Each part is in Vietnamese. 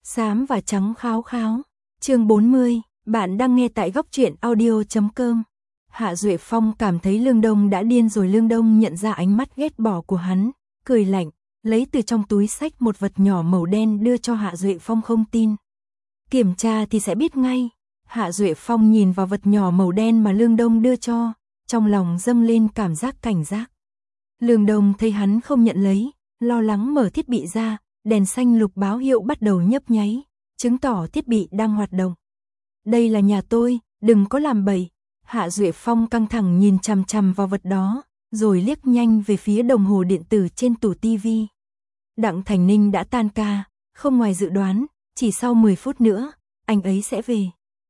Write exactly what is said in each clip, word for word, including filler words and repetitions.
Xám và trắng kháo kháo. Chương bốn mươi, bạn đang nghe tại góc truyện audio chấm com. Hạ Duệ Phong cảm thấy Lương Đông đã điên rồi. Lương Đông nhận ra ánh mắt ghét bỏ của hắn, cười lạnh, lấy từ trong túi xách một vật nhỏ màu đen đưa cho Hạ Duệ Phong. Không tin, kiểm tra thì sẽ biết ngay. Hạ Duệ Phong nhìn vào vật nhỏ màu đen mà Lương Đông đưa cho, trong lòng dâng lên cảm giác cảnh giác. Lương Đông thấy hắn không nhận lấy, lo lắng mở thiết bị ra, đèn xanh lục báo hiệu bắt đầu nhấp nháy, chứng tỏ thiết bị đang hoạt động. Đây là nhà tôi, đừng có làm bậy. Hạ Duệ Phong căng thẳng nhìn chằm chằm vào vật đó, rồi liếc nhanh về phía đồng hồ điện tử trên tủ tivi. Đặng Thành Ninh đã tan ca, không ngoài dự đoán, chỉ sau mười phút nữa, anh ấy sẽ về.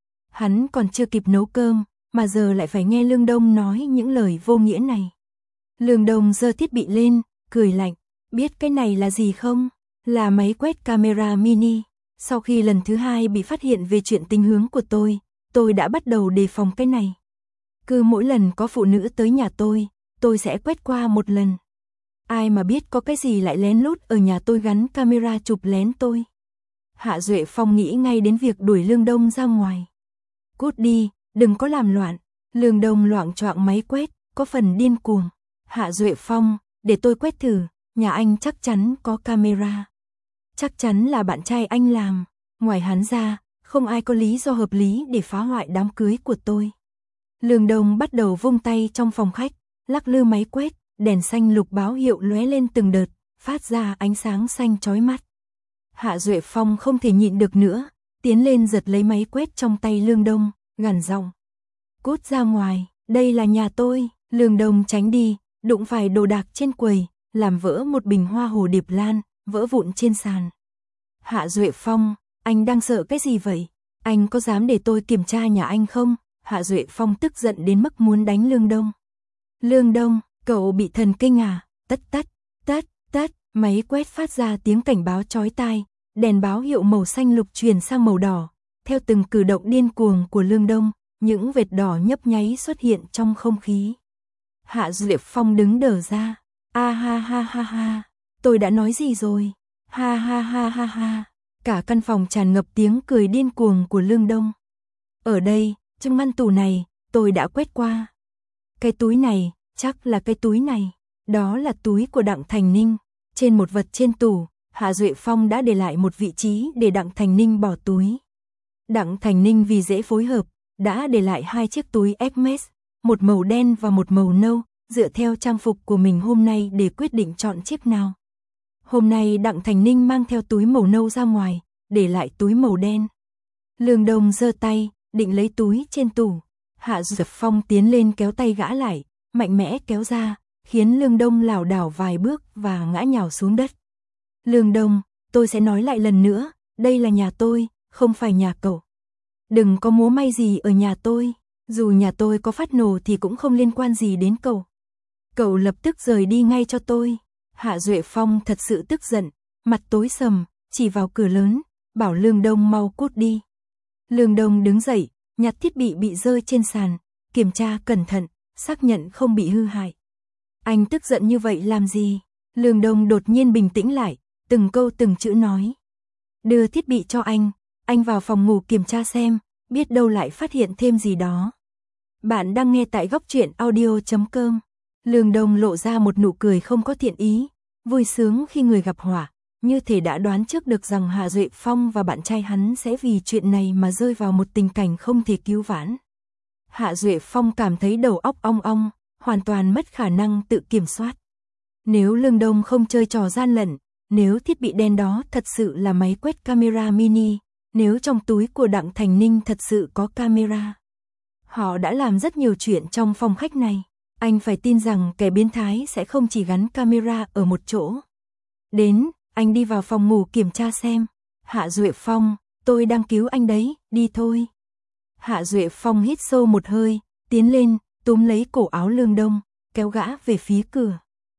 Hắn còn chưa kịp nấu cơm, mà giờ lại phải nghe Lương Đông nói những lời vô nghĩa này. Lương Đông giơ thiết bị lên, cười lạnh, biết cái này là gì không? Là máy quét camera mini. Sau khi lần thứ hai bị phát hiện về chuyện tình hướng của tôi, tôi đã bắt đầu đề phòng cái này. Cứ mỗi lần có phụ nữ tới nhà tôi, tôi sẽ quét qua một lần. Ai mà biết có cái gì lại lén lút ở nhà tôi gắn camera chụp lén tôi. Hạ Duệ Phong nghĩ ngay đến việc đuổi Lương Đông ra ngoài. Cút đi, đừng có làm loạn. Lương Đông loạng choạng máy quét, có phần điên cuồng. Hạ Duệ Phong, để tôi quét thử, nhà anh chắc chắn có camera. Chắc chắn là bạn trai anh làm. Ngoài hắn ra, không ai có lý do hợp lý để phá hoại đám cưới của tôi. Lương Đông bắt đầu vung tay trong phòng khách, lắc lư máy quét, đèn xanh lục báo hiệu lóe lên từng đợt, phát ra ánh sáng xanh chói mắt. Hạ Duệ Phong không thể nhịn được nữa, tiến lên giật lấy máy quét trong tay Lương Đông, gằn giọng. Cút ra ngoài, đây là nhà tôi. Lương Đông tránh đi, đụng phải đồ đạc trên quầy, làm vỡ một bình hoa hồ điệp lan, vỡ vụn trên sàn. Hạ Duệ Phong, anh đang sợ cái gì vậy? Anh có dám để tôi kiểm tra nhà anh không? Hạ Duệ Phong tức giận đến mức muốn đánh Lương Đông. Lương Đông, cậu bị thần kinh à? Tất tắt, tắt, tắt, máy quét phát ra tiếng cảnh báo chói tai, đèn báo hiệu màu xanh lục chuyển sang màu đỏ. Theo từng cử động điên cuồng của Lương Đông, những vệt đỏ nhấp nháy xuất hiện trong không khí. Hạ Duệ Phong đứng đờ ra. A ha ha ha ha, tôi đã nói gì rồi? Ha ha ha ha ha. Cả căn phòng tràn ngập tiếng cười điên cuồng của Lương Đông. Ở đây, trong ngăn tủ này, tôi đã quét qua. Cái túi này, chắc là cái túi này. Đó là túi của Đặng Thành Ninh. Trên một vật trên tủ, Hạ Duệ Phong đã để lại một vị trí để Đặng Thành Ninh bỏ túi. Đặng Thành Ninh vì dễ phối hợp, đã để lại hai chiếc túi Hermes, một màu đen và một màu nâu, dựa theo trang phục của mình hôm nay để quyết định chọn chiếc nào. Hôm nay Đặng Thành Ninh mang theo túi màu nâu ra ngoài, để lại túi màu đen. Lương Đông giơ tay, định lấy túi trên tủ. Hạ Duệ Phong tiến lên kéo tay gã lại, mạnh mẽ kéo ra, khiến Lương Đông lảo đảo vài bước và ngã nhào xuống đất. Lương Đông, tôi sẽ nói lại lần nữa, đây là nhà tôi, không phải nhà cậu. Đừng có múa may gì ở nhà tôi, dù nhà tôi có phát nổ thì cũng không liên quan gì đến cậu. Cậu lập tức rời đi ngay cho tôi. Hạ Duệ Phong thật sự tức giận, mặt tối sầm, chỉ vào cửa lớn, bảo Lương Đông mau cút đi. Lương Đông đứng dậy, nhặt thiết bị bị rơi trên sàn, kiểm tra cẩn thận, xác nhận không bị hư hại. Anh tức giận như vậy làm gì? Lương Đông đột nhiên bình tĩnh lại, từng câu từng chữ nói. Đưa thiết bị cho anh, anh vào phòng ngủ kiểm tra xem, biết đâu lại phát hiện thêm gì đó. Bạn đang nghe tại góc truyện audio chấm com. Lương Đông lộ ra một nụ cười không có thiện ý, vui sướng khi người gặp họa, như thể đã đoán trước được rằng Hạ Duệ Phong và bạn trai hắn sẽ vì chuyện này mà rơi vào một tình cảnh không thể cứu vãn. Hạ Duệ Phong cảm thấy đầu óc ong ong, hoàn toàn mất khả năng tự kiểm soát. Nếu Lương Đông không chơi trò gian lận, nếu thiết bị đen đó thật sự là máy quét camera mini, nếu trong túi của Đặng Thành Ninh thật sự có camera. Họ đã làm rất nhiều chuyện trong phòng khách này. Anh phải tin rằng kẻ biến thái sẽ không chỉ gắn camera ở một chỗ. Đến, anh đi vào phòng ngủ kiểm tra xem. Hạ Duệ Phong, tôi đang cứu anh đấy, đi thôi. Hạ Duệ Phong hít sâu một hơi, tiến lên, túm lấy cổ áo Lương Đông, kéo gã về phía cửa.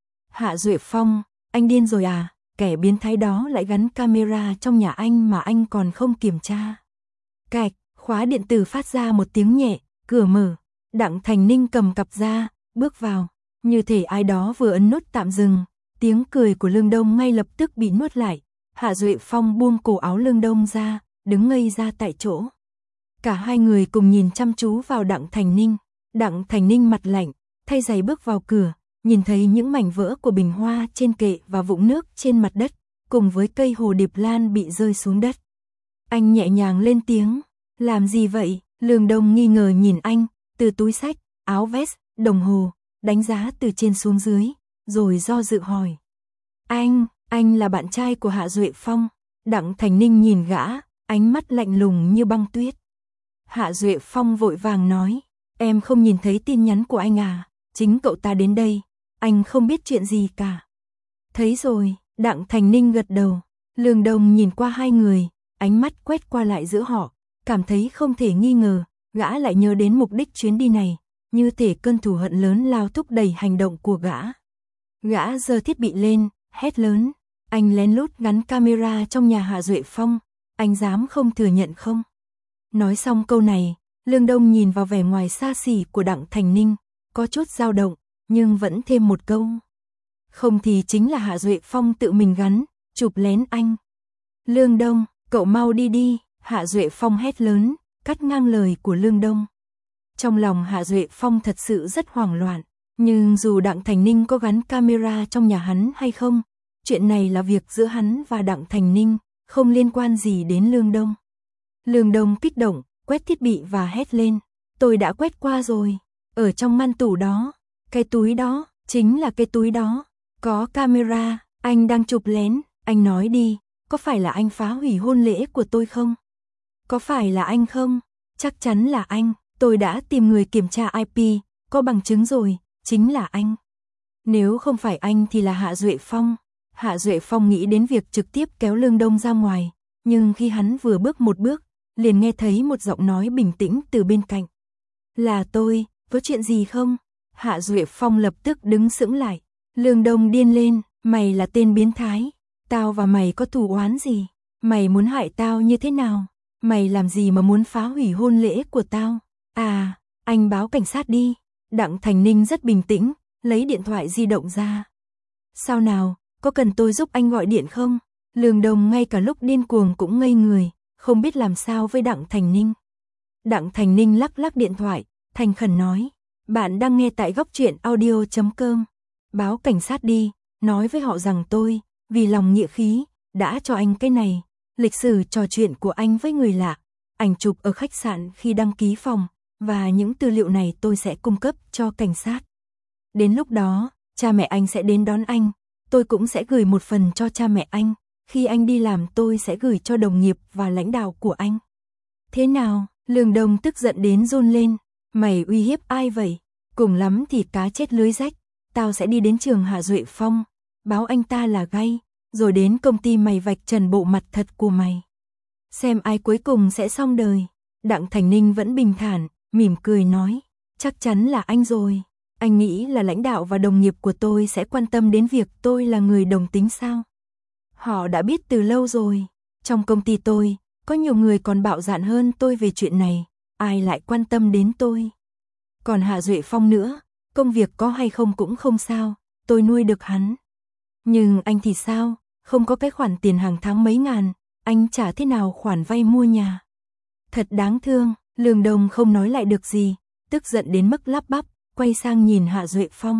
Hạ Duệ Phong, anh điên rồi à? Kẻ biến thái đó lại gắn camera trong nhà anh mà anh còn không kiểm tra. Cạch, khóa điện tử phát ra một tiếng nhẹ, cửa mở. Đặng Thành Ninh cầm cặp ra, bước vào, như thể ai đó vừa ấn nút tạm dừng. Tiếng cười của Lương Đông ngay lập tức bị nuốt lại. Hạ Duệ Phong buông cổ áo Lương Đông ra, đứng ngây ra tại chỗ. Cả hai người cùng nhìn chăm chú vào Đặng Thành Ninh. Đặng Thành Ninh mặt lạnh, thay giày bước vào cửa, nhìn thấy những mảnh vỡ của bình hoa trên kệ và vũng nước trên mặt đất, cùng với cây hồ điệp lan bị rơi xuống đất. Anh nhẹ nhàng lên tiếng, làm gì vậy? Lương Đông nghi ngờ nhìn anh, từ túi xách, áo vest, đồng hồ, đánh giá từ trên xuống dưới, rồi do dự hỏi. Anh, anh là bạn trai của Hạ Duệ Phong. Đặng Thành Ninh nhìn gã, ánh mắt lạnh lùng như băng tuyết. Hạ Duệ Phong vội vàng nói, em không nhìn thấy tin nhắn của anh à, chính cậu ta đến đây, anh không biết chuyện gì cả. Thấy rồi, Đặng Thành Ninh gật đầu. Lương Đông nhìn qua hai người, ánh mắt quét qua lại giữa họ, cảm thấy không thể nghi ngờ, gã lại nhớ đến mục đích chuyến đi này, như thể cơn thù hận lớn lao thúc đẩy hành động của gã. Gã giơ thiết bị lên, hét lớn, anh lén lút gắn camera trong nhà Hạ Duệ Phong, anh dám không thừa nhận không? Nói xong câu này, Lương Đông nhìn vào vẻ ngoài xa xỉ của Đặng Thành Ninh, có chút dao động, nhưng vẫn thêm một câu. Không thì chính là Hạ Duệ Phong tự mình gắn, chụp lén anh. Lương Đông, cậu mau đi đi, Hạ Duệ Phong hét lớn, cắt ngang lời của Lương Đông. Trong lòng Hạ Duệ Phong thật sự rất hoảng loạn, nhưng dù Đặng Thành Ninh có gắn camera trong nhà hắn hay không, chuyện này là việc giữa hắn và Đặng Thành Ninh, không liên quan gì đến Lương Đông. Lương Đông kích động, quét thiết bị và hét lên, tôi đã quét qua rồi, ở trong ngăn tủ đó, cái túi đó, chính là cái túi đó, có camera, anh đang chụp lén, anh nói đi, có phải là anh phá hủy hôn lễ của tôi không? Có phải là anh không? Chắc chắn là anh, tôi đã tìm người kiểm tra i pê, có bằng chứng rồi, chính là anh. Nếu không phải anh thì là Hạ Duệ Phong. Hạ Duệ Phong nghĩ đến việc trực tiếp kéo Lương Đông ra ngoài, nhưng khi hắn vừa bước một bước, liền nghe thấy một giọng nói bình tĩnh từ bên cạnh. Là tôi, có chuyện gì không? Hạ Duệ Phong lập tức đứng sững lại. Lương Đông điên lên, mày là tên biến thái. Tao và mày có thù oán gì? Mày muốn hại tao như thế nào? Mày làm gì mà muốn phá hủy hôn lễ của tao? À, anh báo cảnh sát đi. Đặng Thành Ninh rất bình tĩnh, lấy điện thoại di động ra. Sao nào, có cần tôi giúp anh gọi điện không? Lương Đông ngay cả lúc điên cuồng cũng ngây người, không biết làm sao với Đặng Thành Ninh. Đặng Thành Ninh lắc lắc điện thoại, thành khẩn nói, bạn đang nghe tại góc truyện audio chấm com. Báo cảnh sát đi, nói với họ rằng tôi, vì lòng nghĩa khí, đã cho anh cái này, lịch sử trò chuyện của anh với người lạ, ảnh chụp ở khách sạn khi đăng ký phòng, và những tư liệu này tôi sẽ cung cấp cho cảnh sát. Đến lúc đó, cha mẹ anh sẽ đến đón anh, tôi cũng sẽ gửi một phần cho cha mẹ anh, khi anh đi làm tôi sẽ gửi cho đồng nghiệp và lãnh đạo của anh. Thế nào? Lương Đông tức giận đến run lên, mày uy hiếp ai vậy? Cùng lắm thì cá chết lưới rách, tao sẽ đi đến trường Hạ Duệ Phong, báo anh ta là gay, rồi đến công ty mày vạch trần bộ mặt thật của mày. Xem ai cuối cùng sẽ xong đời. Đặng Thành Ninh vẫn bình thản, mỉm cười nói, chắc chắn là anh rồi. Anh nghĩ là lãnh đạo và đồng nghiệp của tôi sẽ quan tâm đến việc tôi là người đồng tính sao? Họ đã biết từ lâu rồi. Trong công ty tôi, có nhiều người còn bạo dạn hơn tôi về chuyện này, ai lại quan tâm đến tôi? Còn Hạ Duệ Phong nữa, công việc có hay không cũng không sao, tôi nuôi được hắn. Nhưng anh thì sao? Không có cái khoản tiền hàng tháng mấy ngàn, anh trả thế nào khoản vay mua nhà? Thật đáng thương. Lương Đông không nói lại được gì, tức giận đến mức lắp bắp, quay sang nhìn Hạ Duệ Phong.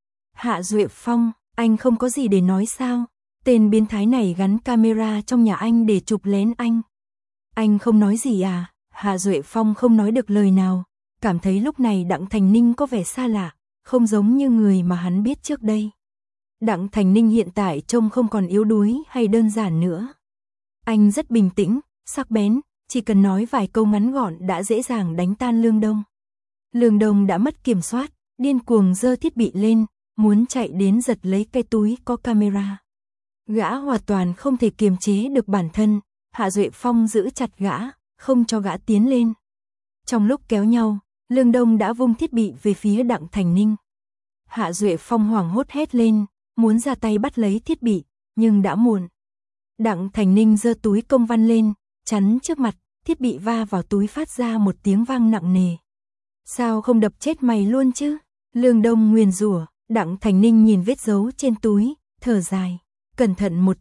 Hạ Duệ Phong, anh không có gì để nói sao? Tên biến thái này gắn camera trong nhà anh để chụp lén anh. Anh không nói gì à? Hạ Duệ Phong không nói được lời nào, cảm thấy lúc này Đặng Thành Ninh có vẻ xa lạ, không giống như người mà hắn biết trước đây. Đặng Thành Ninh hiện tại trông không còn yếu đuối hay đơn giản nữa. Anh rất bình tĩnh, sắc bén, chỉ cần nói vài câu ngắn gọn đã dễ dàng đánh tan Lương Đông. Lương Đông đã mất kiểm soát, điên cuồng giơ thiết bị lên, muốn chạy đến giật lấy cái túi có camera. Gã hoàn toàn không thể kiềm chế được bản thân, Hạ Duệ Phong giữ chặt gã, không cho gã tiến lên. Trong lúc kéo nhau, Lương Đông đã vung thiết bị về phía Đặng Thành Ninh. Hạ Duệ Phong hoảng hốt hét lên, muốn ra tay bắt lấy thiết bị, nhưng đã muộn. Đặng Thành Ninh giơ túi công văn lên, chắn trước mặt, thiết bị va vào túi phát ra một tiếng vang nặng nề. Sao không đập chết mày luôn chứ? Lương Đông nguyền rủa. Đặng Thành Ninh nhìn vết dấu trên túi, thở dài. Cẩn thận một chút,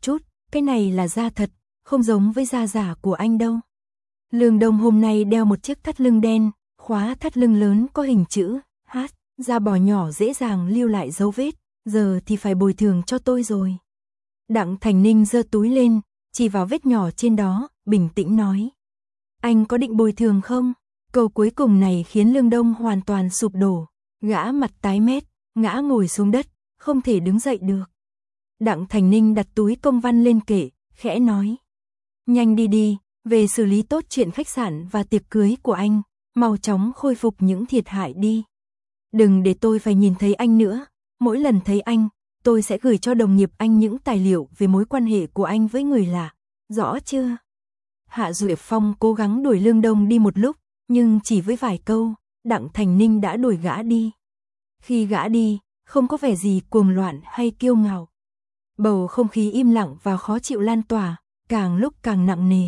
cái này là da thật, không giống với da giả của anh đâu. Lương Đông hôm nay đeo một chiếc thắt lưng đen, khóa thắt lưng lớn có hình chữ H, da bò nhỏ dễ dàng lưu lại dấu vết, giờ thì phải bồi thường cho tôi rồi. Đặng Thành Ninh giơ túi lên, chỉ vào vết nhỏ trên đó, bình tĩnh nói. Anh có định bồi thường không? Câu cuối cùng này khiến Lương Đông hoàn toàn sụp đổ, gã mặt tái mét, ngã ngồi xuống đất, không thể đứng dậy được. Đặng Thành Ninh đặt túi công văn lên kệ, khẽ nói. Nhanh đi đi, về xử lý tốt chuyện khách sạn và tiệc cưới của anh, mau chóng khôi phục những thiệt hại đi. Đừng để tôi phải nhìn thấy anh nữa, mỗi lần thấy anh, tôi sẽ gửi cho đồng nghiệp anh những tài liệu về mối quan hệ của anh với người lạ, rõ chưa? Hạ Duệ Phong cố gắng đuổi Lương Đông đi một lúc, nhưng chỉ với vài câu, Đặng Thành Ninh đã đuổi gã đi. Khi gã đi, không có vẻ gì cuồng loạn hay kiêu ngạo. Bầu không khí im lặng và khó chịu lan tỏa, càng lúc càng nặng nề.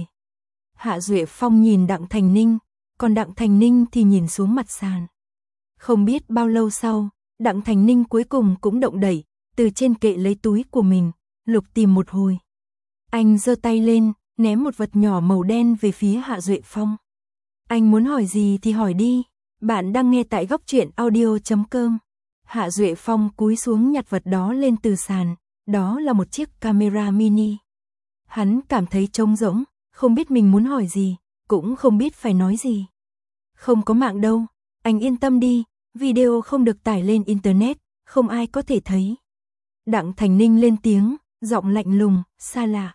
Hạ Duệ Phong nhìn Đặng Thành Ninh, còn Đặng Thành Ninh thì nhìn xuống mặt sàn. Không biết bao lâu sau, Đặng Thành Ninh cuối cùng cũng động đậy, từ trên kệ lấy túi của mình, lục tìm một hồi. Anh giơ tay lên, ném một vật nhỏ màu đen về phía Hạ Duệ Phong. Anh muốn hỏi gì thì hỏi đi, bạn đang nghe tại góc truyện audio chấm com. Hạ Duệ Phong cúi xuống nhặt vật đó lên từ sàn, đó là một chiếc camera mini. Hắn cảm thấy trống rỗng, không biết mình muốn hỏi gì, cũng không biết phải nói gì. Không có mạng đâu, anh yên tâm đi, video không được tải lên internet, không ai có thể thấy. Đặng Thành Ninh lên tiếng, giọng lạnh lùng, xa lạ.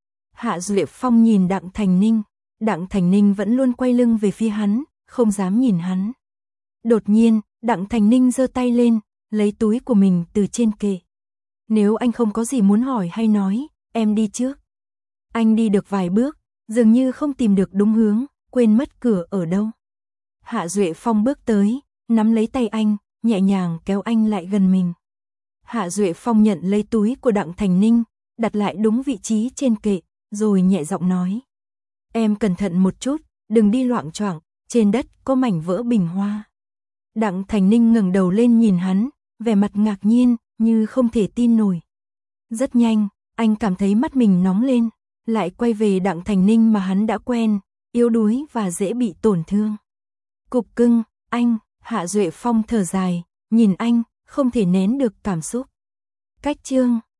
Hạ Duệ Phong nhìn Đặng Thành Ninh, Đặng Thành Ninh vẫn luôn quay lưng về phía hắn, không dám nhìn hắn. Đột nhiên, Đặng Thành Ninh giơ tay lên, lấy túi của mình từ trên kệ. Nếu anh không có gì muốn hỏi hay nói, em đi trước. Anh đi được vài bước, dường như không tìm được đúng hướng, quên mất cửa ở đâu. Hạ Duệ Phong bước tới, nắm lấy tay anh, nhẹ nhàng kéo anh lại gần mình. Hạ Duệ Phong nhận lấy túi của Đặng Thành Ninh, đặt lại đúng vị trí trên kệ, rồi nhẹ giọng nói. Em cẩn thận một chút, đừng đi loạng choạng, trên đất có mảnh vỡ bình hoa. Đặng Thành Ninh ngẩng đầu lên nhìn hắn, vẻ mặt ngạc nhiên, như không thể tin nổi. Rất nhanh, anh cảm thấy mắt mình nóng lên, lại quay về Đặng Thành Ninh mà hắn đã quen, yếu đuối và dễ bị tổn thương. Cục cưng, anh, Hạ Duệ Phong thở dài, nhìn anh, không thể nén được cảm xúc. Cách chương